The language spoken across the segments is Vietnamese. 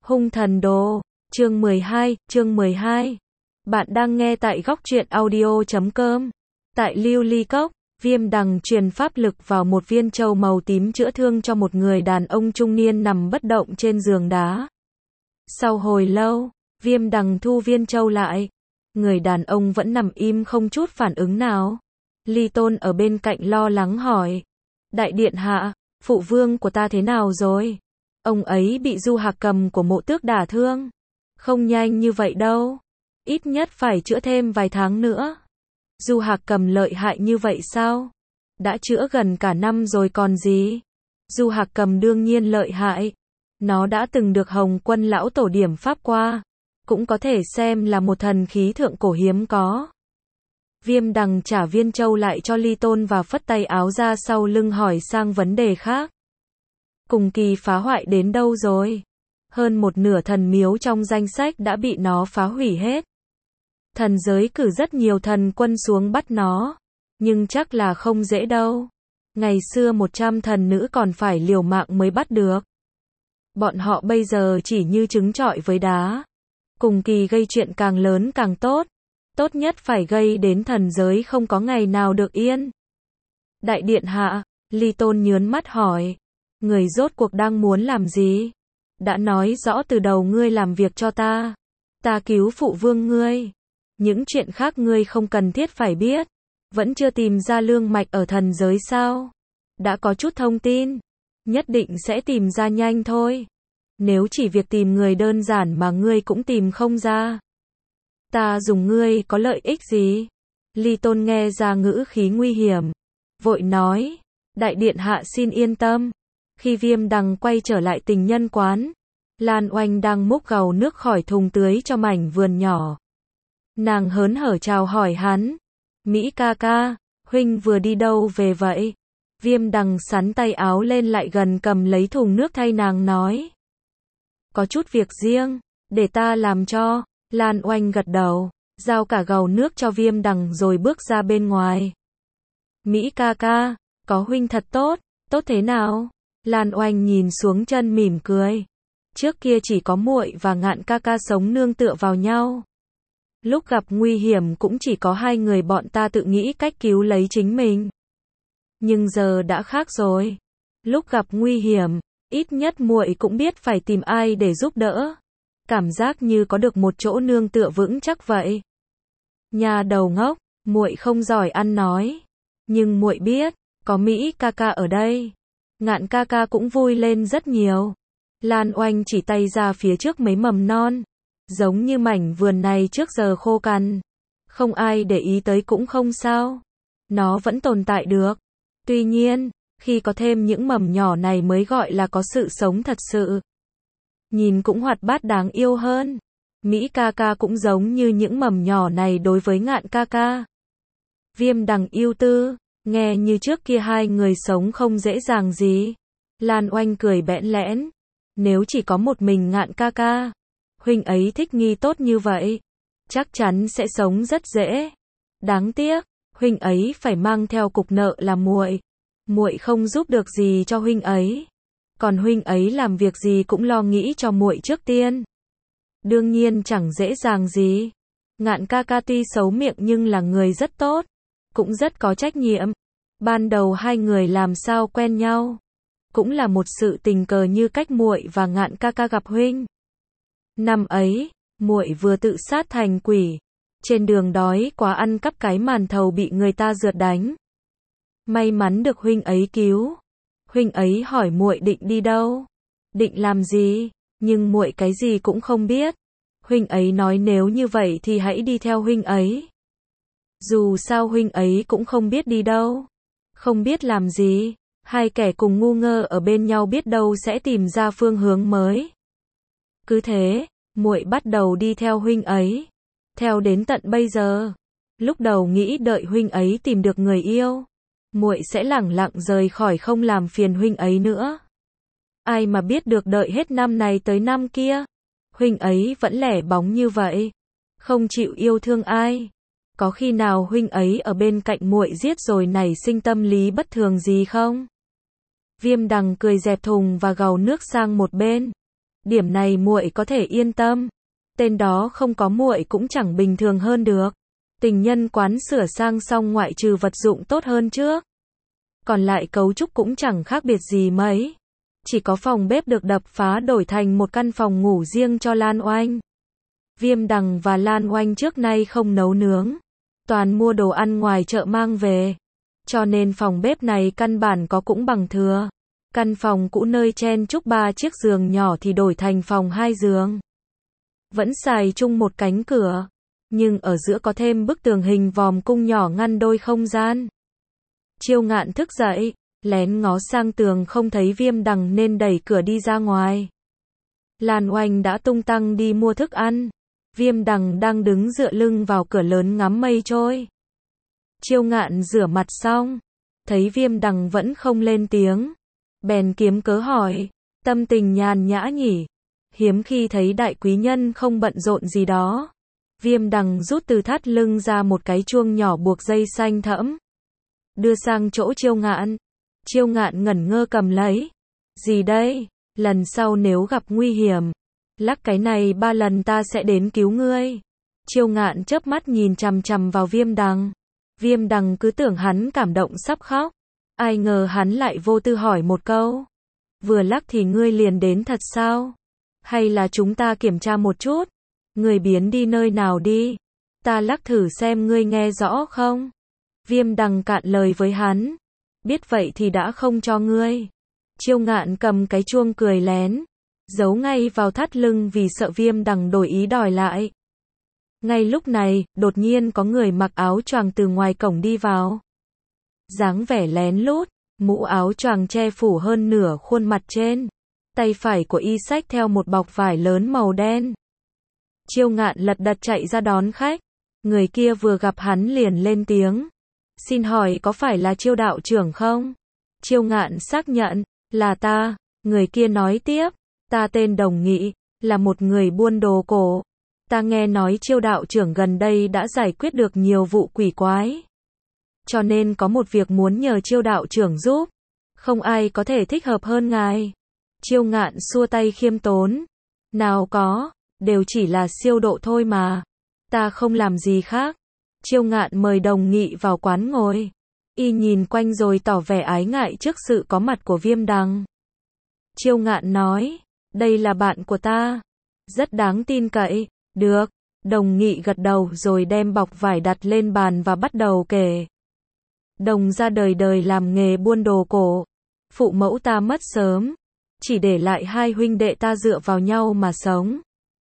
Hung thần đồ, chương 12. Bạn đang nghe tại góc truyện audio.com. Tại Lưu Ly Cốc, Viêm Đằng truyền pháp lực vào một viên châu màu tím chữa thương cho một người đàn ông trung niên nằm bất động trên giường đá. Sau hồi lâu, Viêm Đằng thu viên châu lại. Người đàn ông vẫn nằm im không chút phản ứng nào. Ly Tôn ở bên cạnh lo lắng hỏi. Đại điện hạ, phụ vương của ta thế nào rồi? Ông ấy bị Du Hạc Cầm của Mộ Tước đả thương. Không nhanh như vậy đâu. Ít nhất phải chữa thêm vài tháng nữa. Du Hạc Cầm lợi hại như vậy sao? Đã chữa gần cả năm rồi còn gì? Du Hạc Cầm đương nhiên lợi hại. Nó đã từng được Hồng Quân lão tổ điểm pháp qua. Cũng có thể xem là một thần khí thượng cổ hiếm có. Viêm Đằng trả viên châu lại cho Ly Tôn và phất tay áo ra sau lưng hỏi sang vấn đề khác. Cùng kỳ phá hoại đến đâu rồi? Hơn một nửa thần miếu trong danh sách đã bị nó phá hủy hết. Thần giới cử rất nhiều thần quân xuống bắt nó. Nhưng chắc là không dễ đâu. Ngày xưa 100 thần nữ còn phải liều mạng mới bắt được. Bọn họ bây giờ chỉ như trứng trọi với đá. Cùng kỳ gây chuyện càng lớn càng tốt. Tốt nhất phải gây đến thần giới không có ngày nào được yên. Đại điện hạ, Ly Tôn nhớn mắt hỏi. Người rốt cuộc đang muốn làm gì? Đã nói rõ từ đầu ngươi làm việc cho ta. Ta cứu phụ vương ngươi. Những chuyện khác ngươi không cần thiết phải biết. Vẫn chưa tìm ra lương mạch ở thần giới sao? Đã có chút thông tin. Nhất định sẽ tìm ra nhanh thôi. Nếu chỉ việc tìm người đơn giản mà ngươi cũng tìm không ra. Ta dùng ngươi có lợi ích gì? Ly Tôn nghe ra ngữ khí nguy hiểm. Vội nói. Đại điện hạ xin yên tâm. Khi Viêm Đằng quay trở lại tình nhân quán, Lan Oanh đang múc gầu nước khỏi thùng tưới cho mảnh vườn nhỏ. Nàng hớn hở chào hỏi hắn. Mỹ ca ca, huynh vừa đi đâu về vậy? Viêm Đằng sắn tay áo lên lại gần cầm lấy thùng nước thay nàng nói. Có chút việc riêng, để ta làm cho. Lan Oanh gật đầu, giao cả gầu nước cho Viêm Đằng rồi bước ra bên ngoài. Mỹ ca ca, có huynh thật tốt, tốt thế nào? Lan Oanh nhìn xuống chân mỉm cười. Trước kia chỉ có muội và Ngạn ca ca sống nương tựa vào nhau. Lúc gặp nguy hiểm cũng chỉ có hai người bọn ta tự nghĩ cách cứu lấy chính mình. Nhưng giờ đã khác rồi. Lúc gặp nguy hiểm, ít nhất muội cũng biết phải tìm ai để giúp đỡ. Cảm giác như có được một chỗ nương tựa vững chắc vậy. Nhà đầu ngốc, muội không giỏi ăn nói. Nhưng muội biết, có Mỹ ca ca ở đây. Ngạn ca ca cũng vui lên rất nhiều. Lan Oanh chỉ tay ra phía trước mấy mầm non. Giống như mảnh vườn này trước giờ khô cằn. Không ai để ý tới cũng không sao. Nó vẫn tồn tại được. Tuy nhiên, khi có thêm những mầm nhỏ này mới gọi là có sự sống thật sự. Nhìn cũng hoạt bát đáng yêu hơn. Mỹ ca ca cũng giống như những mầm nhỏ này đối với Ngạn ca ca. Viêm Đằng yêu tư. Nghe như trước kia hai người sống không dễ dàng gì. Lan Oanh cười bẽn lẽn. Nếu chỉ có một mình Ngạn ca ca, huynh ấy thích nghi tốt như vậy, chắc chắn sẽ sống rất dễ. Đáng tiếc, huynh ấy phải mang theo cục nợ là muội. Muội không giúp được gì cho huynh ấy. Còn huynh ấy làm việc gì cũng lo nghĩ cho muội trước tiên. Đương nhiên chẳng dễ dàng gì. Ngạn ca ca tuy xấu miệng nhưng là người rất tốt. Cũng rất có trách nhiệm. Ban đầu hai người làm sao quen nhau. Cũng là một sự tình cờ như cách muội và Ngạn ca ca gặp huynh. Năm ấy, muội vừa tự sát thành quỷ. Trên đường đói quá ăn cắp cái màn thầu bị người ta rượt đánh. May mắn được huynh ấy cứu. Huynh ấy hỏi muội định đi đâu? Định làm gì? Nhưng muội cái gì cũng không biết. Huynh ấy nói nếu như vậy thì hãy đi theo huynh ấy. Dù sao huynh ấy cũng không biết đi đâu. Không biết làm gì. Hai kẻ cùng ngu ngơ ở bên nhau biết đâu sẽ tìm ra phương hướng mới. Cứ thế, muội bắt đầu đi theo huynh ấy. Theo đến tận bây giờ. Lúc đầu nghĩ đợi huynh ấy tìm được người yêu. Muội sẽ lẳng lặng rời khỏi không làm phiền huynh ấy nữa. Ai mà biết được đợi hết năm này tới năm kia. Huynh ấy vẫn lẻ bóng như vậy. Không chịu yêu thương ai. Có khi nào huynh ấy ở bên cạnh muội giết rồi nảy sinh tâm lý bất thường gì không? Viêm Đằng cười dẹp thùng và gầu nước sang một bên. Điểm này muội có thể yên tâm. Tên đó không có muội cũng chẳng bình thường hơn được. Tình nhân quán sửa sang xong ngoại trừ vật dụng tốt hơn trước. Còn lại cấu trúc cũng chẳng khác biệt gì mấy. Chỉ có phòng bếp được đập phá đổi thành một căn phòng ngủ riêng cho Lan Oanh. Viêm Đằng và Lan Oanh trước nay không nấu nướng. Toàn mua đồ ăn ngoài chợ mang về. Cho nên phòng bếp này căn bản có cũng bằng thừa. Căn phòng cũ nơi chen chúc 3 chiếc giường nhỏ thì đổi thành phòng 2 giường. Vẫn xài chung một cánh cửa. Nhưng ở giữa có thêm bức tường hình vòm cung nhỏ ngăn đôi không gian. Chiêu Ngạn thức dậy, lén ngó sang tường không thấy Viêm Đằng nên đẩy cửa đi ra ngoài. Lan Oanh đã tung tăng đi mua thức ăn. Viêm Đằng đang đứng dựa lưng vào cửa lớn ngắm mây trôi. Chiêu Ngạn rửa mặt xong, thấy Viêm Đằng vẫn không lên tiếng. Bèn kiếm cớ hỏi, tâm tình nhàn nhã nhỉ? Hiếm khi thấy đại quý nhân không bận rộn gì đó. Viêm Đằng rút từ thắt lưng ra một cái chuông nhỏ buộc dây xanh thẫm. Đưa sang chỗ Chiêu Ngạn. Chiêu Ngạn ngẩn ngơ cầm lấy. Gì đây? Lần sau nếu gặp nguy hiểm, lắc cái này 3 lần ta sẽ đến cứu ngươi. Chiêu Ngạn chớp mắt nhìn chằm chằm vào Viêm Đằng. Viêm Đằng cứ tưởng hắn cảm động sắp khóc. Ai ngờ hắn lại vô tư hỏi một câu. Vừa lắc thì ngươi liền đến thật sao? Hay là chúng ta kiểm tra một chút? Ngươi biến đi nơi nào đi? Ta lắc thử xem ngươi nghe rõ không? Viêm Đằng cạn lời với hắn. Biết vậy thì đã không cho ngươi. Chiêu Ngạn cầm cái chuông cười lén. Giấu ngay vào thắt lưng vì sợ Viêm Đằng đổi ý đòi lại. Ngay lúc này, đột nhiên có người mặc áo choàng từ ngoài cổng đi vào. Dáng vẻ lén lút, mũ áo choàng che phủ hơn nửa khuôn mặt trên. Tay phải của y xách theo một bọc vải lớn màu đen. Chiêu Ngạn lật đật chạy ra đón khách. Người kia vừa gặp hắn liền lên tiếng. Xin hỏi có phải là Chiêu đạo trưởng không? Chiêu Ngạn xác nhận, là ta. Người kia nói tiếp, ta tên Đồng Nghị, là một người buôn đồ cổ. Ta nghe nói Chiêu đạo trưởng gần đây đã giải quyết được nhiều vụ quỷ quái. Cho nên có một việc muốn nhờ Chiêu đạo trưởng giúp. Không ai có thể thích hợp hơn ngài. Chiêu Ngạn xua tay khiêm tốn. Nào có, đều chỉ là siêu độ thôi mà. Ta không làm gì khác. Chiêu Ngạn mời Đồng Nghị vào quán ngồi. Y nhìn quanh rồi tỏ vẻ ái ngại trước sự có mặt của Viêm Đằng. Chiêu Ngạn nói, đây là bạn của ta. Rất đáng tin cậy. Được. Đồng Nghị gật đầu rồi đem bọc vải đặt lên bàn và bắt đầu kể. Đồng gia đời đời làm nghề buôn đồ cổ. Phụ mẫu ta mất sớm. Chỉ để lại 2 huynh đệ ta dựa vào nhau mà sống.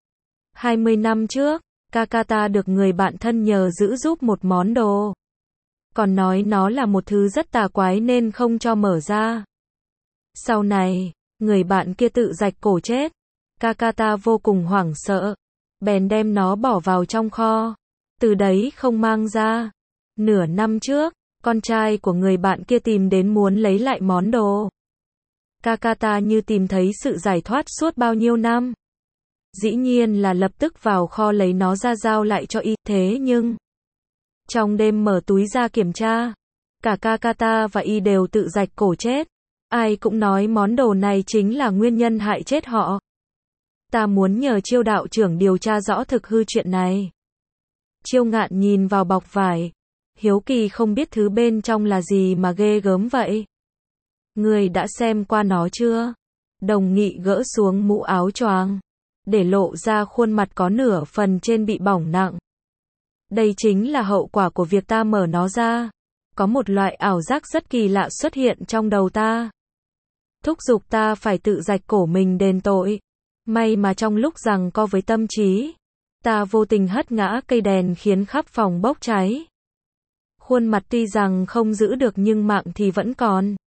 20 năm trước, ca ca ta được người bạn thân nhờ giữ giúp một món đồ. Còn nói nó là một thứ rất tà quái nên không cho mở ra. Sau này, người bạn kia tự rạch cổ chết. Ca ca ta vô cùng hoảng sợ. Bèn đem nó bỏ vào trong kho. Từ đấy không mang ra. Nửa năm trước, con trai của người bạn kia tìm đến muốn lấy lại món đồ. Ca ca ta như tìm thấy sự giải thoát suốt bao nhiêu năm. Dĩ nhiên là lập tức vào kho lấy nó ra giao lại cho y. Thế nhưng, trong đêm mở túi ra kiểm tra, cả ca ca ta và y đều tự rạch cổ chết. Ai cũng nói món đồ này chính là nguyên nhân hại chết họ. Ta muốn nhờ Chiêu đạo trưởng điều tra rõ thực hư chuyện này. Chiêu Ngạn nhìn vào bọc vải. Hiếu kỳ không biết thứ bên trong là gì mà ghê gớm vậy. Ngươi đã xem qua nó chưa? Đồng Nghị gỡ xuống mũ áo choàng, để lộ ra khuôn mặt có nửa phần trên bị bỏng nặng. Đây chính là hậu quả của việc ta mở nó ra. Có một loại ảo giác rất kỳ lạ xuất hiện trong đầu ta. Thúc giục ta phải tự rạch cổ mình đền tội. May mà trong lúc giằng co với tâm trí, ta vô tình hất ngã cây đèn khiến khắp phòng bốc cháy. Khuôn mặt tuy rằng không giữ được nhưng mạng thì vẫn còn.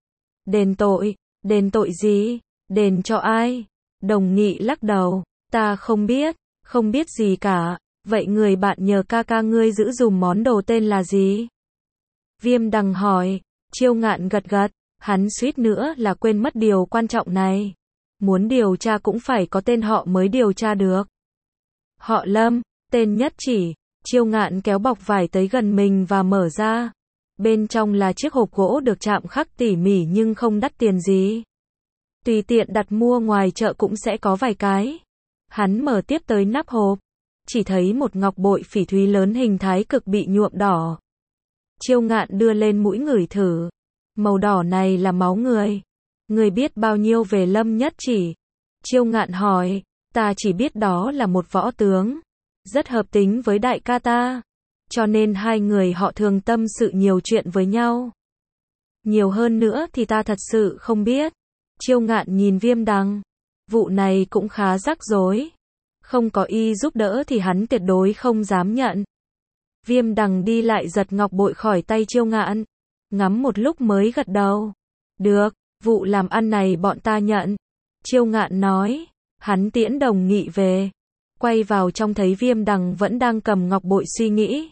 Đền tội gì? Đền cho ai? Đồng Nghị lắc đầu, ta không biết gì cả. Vậy người bạn nhờ ca ca ngươi giữ dùm món đồ tên là gì? Viêm Đằng hỏi. Chiêu Ngạn gật gật, hắn suýt nữa là quên mất điều quan trọng này. Muốn điều tra cũng phải có tên họ mới điều tra được. Họ Lâm, tên nhất chỉ. Chiêu Ngạn kéo bọc vải tới gần mình và mở ra. Bên trong là chiếc hộp gỗ được chạm khắc tỉ mỉ nhưng không đắt tiền gì. tùy tiện đặt mua ngoài chợ cũng sẽ có vài cái. Hắn mở tiếp tới nắp hộp, chỉ thấy một ngọc bội phỉ thúy lớn hình thái cực bị nhuộm đỏ. Chiêu Ngạn đưa lên mũi ngửi thử. Màu đỏ này là máu người. Người biết bao nhiêu về Lâm Nhất Chỉ? Chiêu Ngạn hỏi. Ta chỉ biết đó là một võ tướng. Rất hợp tính với đại ca ta. Cho nên hai người họ thường tâm sự nhiều chuyện với nhau. Nhiều hơn nữa thì ta thật sự không biết. Chiêu Ngạn nhìn Viêm Đằng. Vụ này cũng khá rắc rối. Không có y giúp đỡ thì hắn tuyệt đối không dám nhận. Viêm Đằng đi lại giật ngọc bội khỏi tay Chiêu Ngạn. Ngắm một lúc mới gật đầu. Được, vụ làm ăn này bọn ta nhận. Chiêu Ngạn nói. Hắn tiễn Đồng Nghị về. Quay vào trong thấy Viêm Đằng vẫn đang cầm ngọc bội suy nghĩ.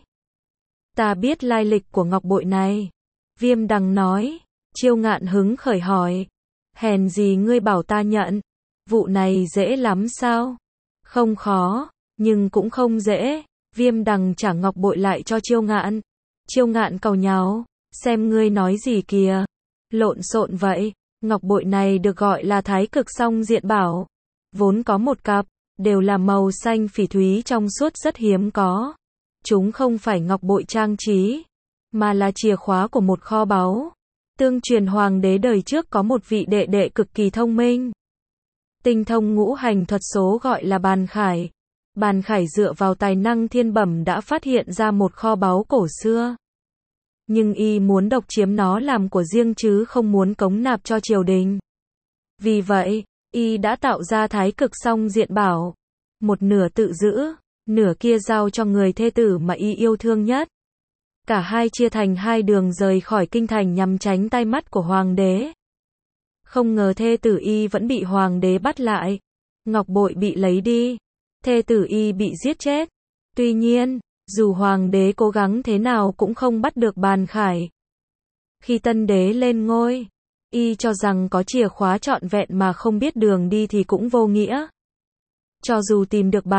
Ta biết lai lịch của ngọc bội này. Viêm Đằng nói. Chiêu Ngạn hứng khởi hỏi. Hèn gì ngươi bảo ta nhận. Vụ này dễ lắm sao? Không khó, nhưng cũng không dễ. Viêm Đằng trả ngọc bội lại cho Chiêu Ngạn. Chiêu Ngạn càu nháo. Xem ngươi nói gì kìa. Lộn xộn vậy. Ngọc bội này được gọi là Thái Cực Song Diện Bảo. Vốn có một cặp, đều là màu xanh phỉ thúy trong suốt rất hiếm có. Chúng không phải ngọc bội trang trí, mà là chìa khóa của một kho báu. Tương truyền hoàng đế đời trước có một vị đệ đệ cực kỳ thông minh. Tinh thông ngũ hành thuật số gọi là Bàn Khải. Bàn Khải dựa vào tài năng thiên bẩm đã phát hiện ra một kho báu cổ xưa. Nhưng y muốn độc chiếm nó làm của riêng chứ không muốn cống nạp cho triều đình. Vì vậy, y đã tạo ra Thái Cực Song Diện Bảo. Một nửa tự giữ, nửa kia giao cho người thê tử mà y yêu thương nhất. Cả hai chia thành hai đường rời khỏi kinh thành nhằm tránh tai mắt của hoàng đế. Không ngờ thê tử y vẫn bị hoàng đế bắt lại. Ngọc bội bị lấy đi. Thê tử y bị giết chết. Tuy nhiên, dù hoàng đế cố gắng thế nào cũng không bắt được Bàn Khải. Khi tân đế lên ngôi, y cho rằng có chìa khóa trọn vẹn mà không biết đường đi thì cũng vô nghĩa. Cho dù tìm được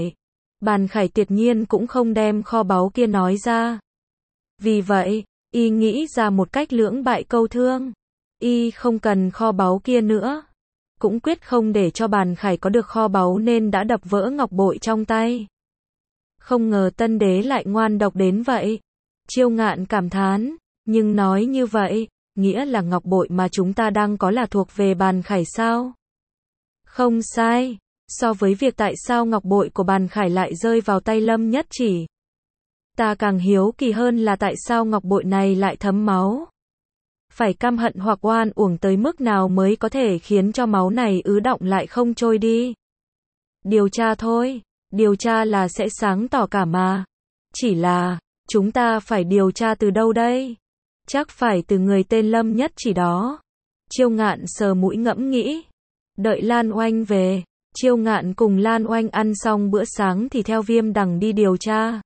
Bàn Khải tuyệt nhiên cũng không đem kho báu kia nói ra. Vì vậy, y nghĩ ra một cách lưỡng bại câu thương. Y không cần kho báu kia nữa. Cũng quyết không để cho Bàn Khải có được kho báu nên đã đập vỡ ngọc bội trong tay. Không ngờ tân đế lại ngoan độc đến vậy. Chiêu Ngạn cảm thán, nhưng nói như vậy, nghĩa là ngọc bội mà chúng ta đang có là thuộc về Bàn Khải sao? Không sai, so với việc tại sao ngọc bội của Bàn Khải lại rơi vào tay Lâm Nhất Chỉ. Ta càng hiếu kỳ hơn là tại sao ngọc bội này lại thấm máu. Phải căm hận hoặc oan uổng tới mức nào mới có thể khiến cho máu này ứ đọng lại không trôi đi. Điều tra thôi, điều tra là sẽ sáng tỏ cả mà. Chỉ là, chúng ta phải điều tra từ đâu đây? Chắc phải từ người tên Lâm Nhất Chỉ đó. Chiêu Ngạn sờ mũi ngẫm nghĩ. Đợi Lan Oanh về, Chiêu Ngạn cùng Lan Oanh ăn xong bữa sáng thì theo Viêm Đằng đi điều tra.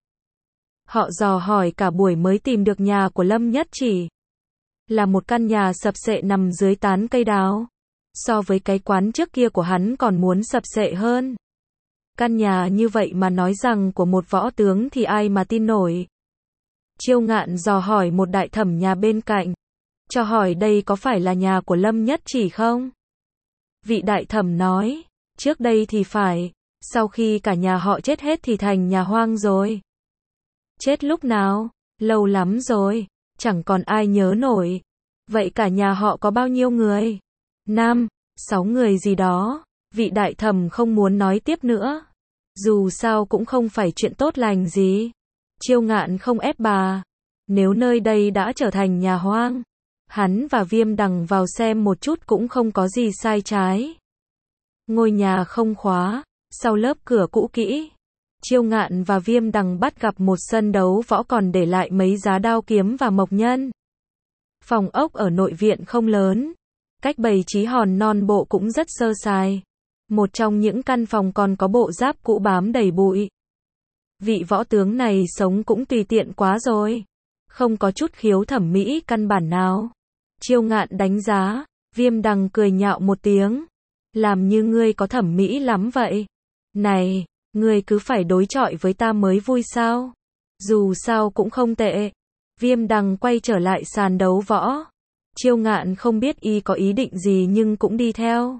Họ dò hỏi cả buổi mới tìm được nhà của Lâm Nhất Chỉ. Là một căn nhà sập xệ nằm dưới tán cây đào. So với cái quán trước kia của hắn còn muốn sập xệ hơn. Căn nhà như vậy mà nói rằng của một võ tướng thì ai mà tin nổi. Chiêu Ngạn dò hỏi một đại thẩm nhà bên cạnh. Cho hỏi đây có phải là nhà của Lâm Nhất Chỉ không? Vị đại thẩm nói, trước đây thì phải, sau khi cả nhà họ chết hết thì thành nhà hoang rồi. Chết lúc nào? Lâu lắm rồi, chẳng còn ai nhớ nổi. Vậy cả nhà họ có bao nhiêu người? 5, 6 người gì đó. Vị đại thẩm không muốn nói tiếp nữa. Dù sao cũng không phải chuyện tốt lành gì. Chiêu Ngạn không ép bà. Nếu nơi đây đã trở thành nhà hoang, hắn và Viêm Đằng vào xem một chút cũng không có gì sai trái. Ngôi nhà không khóa, sau lớp cửa cũ kỹ. Chiêu Ngạn và Viêm Đằng bắt gặp một sân đấu võ còn để lại mấy giá đao kiếm và mộc nhân. Phòng ốc ở nội viện không lớn. Cách bày trí hòn non bộ cũng rất sơ sài. Một trong những căn phòng còn có bộ giáp cũ bám đầy bụi. Vị võ tướng này sống cũng tùy tiện quá rồi. Không có chút khiếu thẩm mỹ căn bản nào. Chiêu Ngạn đánh giá, Viêm Đằng cười nhạo một tiếng. Làm như ngươi có thẩm mỹ lắm vậy. Này, ngươi cứ phải đối chọi với ta mới vui sao? Dù sao cũng không tệ. Viêm Đằng quay trở lại sàn đấu võ. Chiêu Ngạn không biết y có ý định gì nhưng cũng đi theo.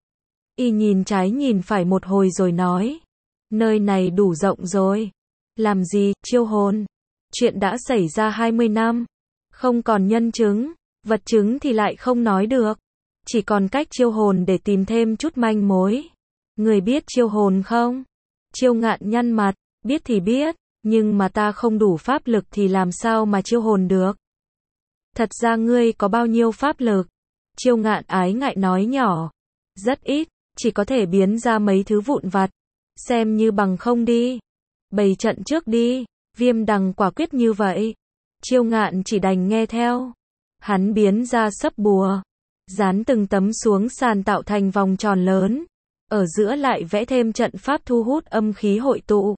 Y nhìn trái nhìn phải một hồi rồi nói, nơi này đủ rộng rồi. Làm gì, Chiêu Hồn? Chuyện đã xảy ra 20 năm, không còn nhân chứng, vật chứng thì lại không nói được. Chỉ còn cách Chiêu Hồn để tìm thêm chút manh mối. Người biết Chiêu Hồn không? Chiêu Ngạn nhăn mặt, biết thì biết, nhưng mà ta không đủ pháp lực thì làm sao mà chiêu hồn được. Thật ra ngươi có bao nhiêu pháp lực? Chiêu Ngạn ái ngại nói nhỏ. Rất ít, chỉ có thể biến ra mấy thứ vụn vặt. Xem như bằng không đi. Bày trận trước đi. Viêm Đằng quả quyết như vậy. Chiêu Ngạn chỉ đành nghe theo. Hắn biến ra sấp bùa, dán từng tấm xuống sàn tạo thành vòng tròn lớn. Ở giữa lại vẽ thêm trận pháp thu hút âm khí hội tụ.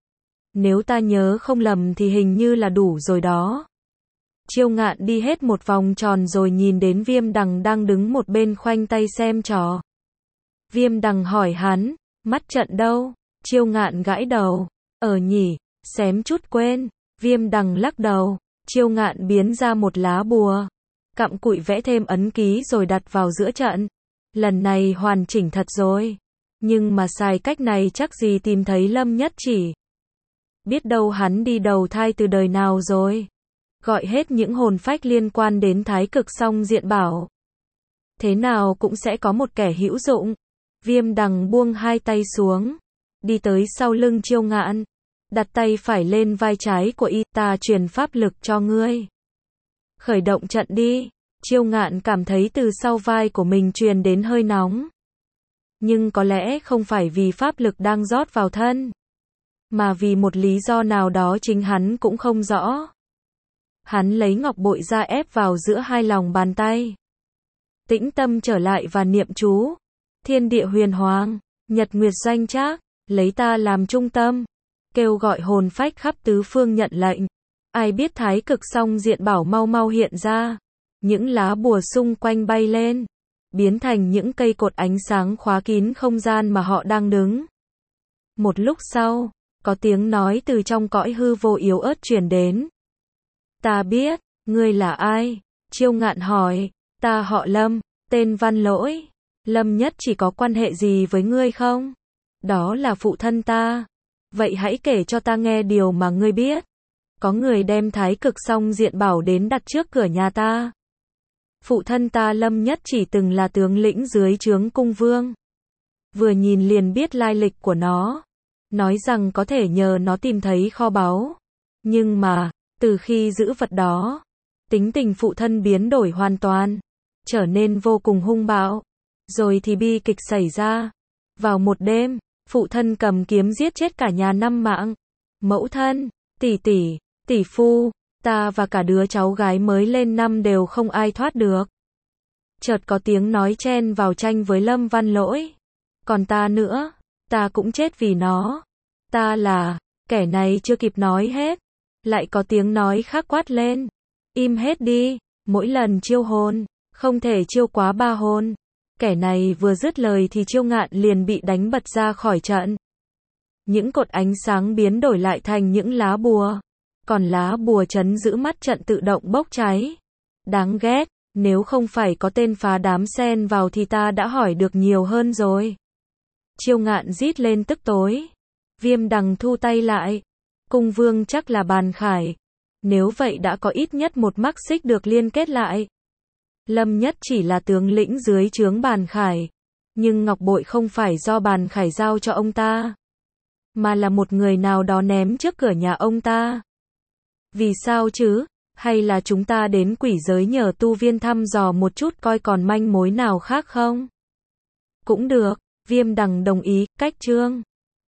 Nếu ta nhớ không lầm thì hình như là đủ rồi đó. Chiêu Ngạn đi hết một vòng tròn rồi nhìn đến Viêm Đằng đang đứng một bên khoanh tay xem trò. Viêm Đằng hỏi hắn, mắt trận đâu? Chiêu Ngạn gãi đầu, nhỉ, xém chút quên. Viêm Đằng lắc đầu. Chiêu Ngạn biến ra một lá bùa, cặm cụi vẽ thêm ấn ký rồi đặt vào giữa trận. Lần này hoàn chỉnh thật rồi. Nhưng mà xài cách này chắc gì tìm thấy Lâm Nhất Chỉ. Biết đâu hắn đi đầu thai từ đời nào rồi. Gọi hết những hồn phách liên quan đến Thái Cực Song Diện Bảo. Thế nào cũng sẽ có một kẻ hữu dụng. Viêm Đằng buông hai tay xuống, đi tới sau lưng Chiêu Ngạn, đặt tay phải lên vai trái của y, ta truyền pháp lực cho ngươi. Khởi động trận đi. Chiêu Ngạn cảm thấy từ sau vai của mình truyền đến hơi nóng. Nhưng có lẽ không phải vì pháp lực đang rót vào thân, mà vì một lý do nào đó chính hắn cũng không rõ. Hắn lấy ngọc bội ra ép vào giữa hai lòng bàn tay. Tĩnh tâm trở lại và niệm chú. Thiên địa huyền hoàng, nhật nguyệt doanh trác, lấy ta làm trung tâm. Kêu gọi hồn phách khắp tứ phương nhận lệnh. Ai biết Thái Cực Song Diện Bảo mau mau hiện ra. Những lá bùa xung quanh bay lên, biến thành những cây cột ánh sáng khóa kín không gian mà họ đang đứng. Một lúc sau, có tiếng nói từ trong cõi hư vô yếu ớt truyền đến. Ta biết, ngươi là ai? Chiêu Ngạn hỏi. Ta họ Lâm, tên Văn Lỗi. Lâm Nhất Chỉ có quan hệ gì với ngươi không? Đó là phụ thân ta. Vậy hãy kể cho ta nghe điều mà ngươi biết. Có người đem Thái Cực Song Diện Bảo đến đặt trước cửa nhà ta. Phụ thân ta Lâm Nhất Chỉ từng là tướng lĩnh dưới trướng cung vương. Vừa nhìn liền biết lai lịch của nó. Nói rằng có thể nhờ nó tìm thấy kho báu. Nhưng mà, từ khi giữ vật đó, tính tình phụ thân biến đổi hoàn toàn, trở nên vô cùng hung bạo. Rồi thì bi kịch xảy ra. Vào một đêm, phụ thân cầm kiếm giết chết cả nhà 5 mạng. Mẫu thân, tỷ tỷ, tỷ phu, ta và cả đứa cháu gái mới lên 5 đều không ai thoát được. Chợt có tiếng nói chen vào tranh với Lâm Văn Lỗi. Còn ta nữa, ta cũng chết vì nó. Ta là, kẻ này chưa kịp nói hết. Lại có tiếng nói khác quát lên. Im hết đi, mỗi lần chiêu hồn, không thể chiêu quá 3 hồn. Kẻ này vừa dứt lời thì Chiêu Ngạn liền bị đánh bật ra khỏi trận. Những cột ánh sáng biến đổi lại thành những lá bùa. Còn lá bùa trấn giữ mắt trận tự động bốc cháy. Đáng ghét, nếu không phải có tên phá đám xen vào thì ta đã hỏi được nhiều hơn rồi. Chiêu Ngạn rít lên tức tối. Viêm Đằng thu tay lại. Cung vương chắc là Bàn Khải. Nếu vậy đã có ít nhất một mắc xích được liên kết lại. Lâm Nhất Chỉ là tướng lĩnh dưới trướng Bàn Khải. Nhưng ngọc bội không phải do Bàn Khải giao cho ông ta, mà là một người nào đó ném trước cửa nhà ông ta. Vì sao chứ? Hay là chúng ta đến quỷ giới nhờ tu viên thăm dò một chút coi còn manh mối nào khác không? Cũng được, Viêm Đằng đồng ý, cách chương.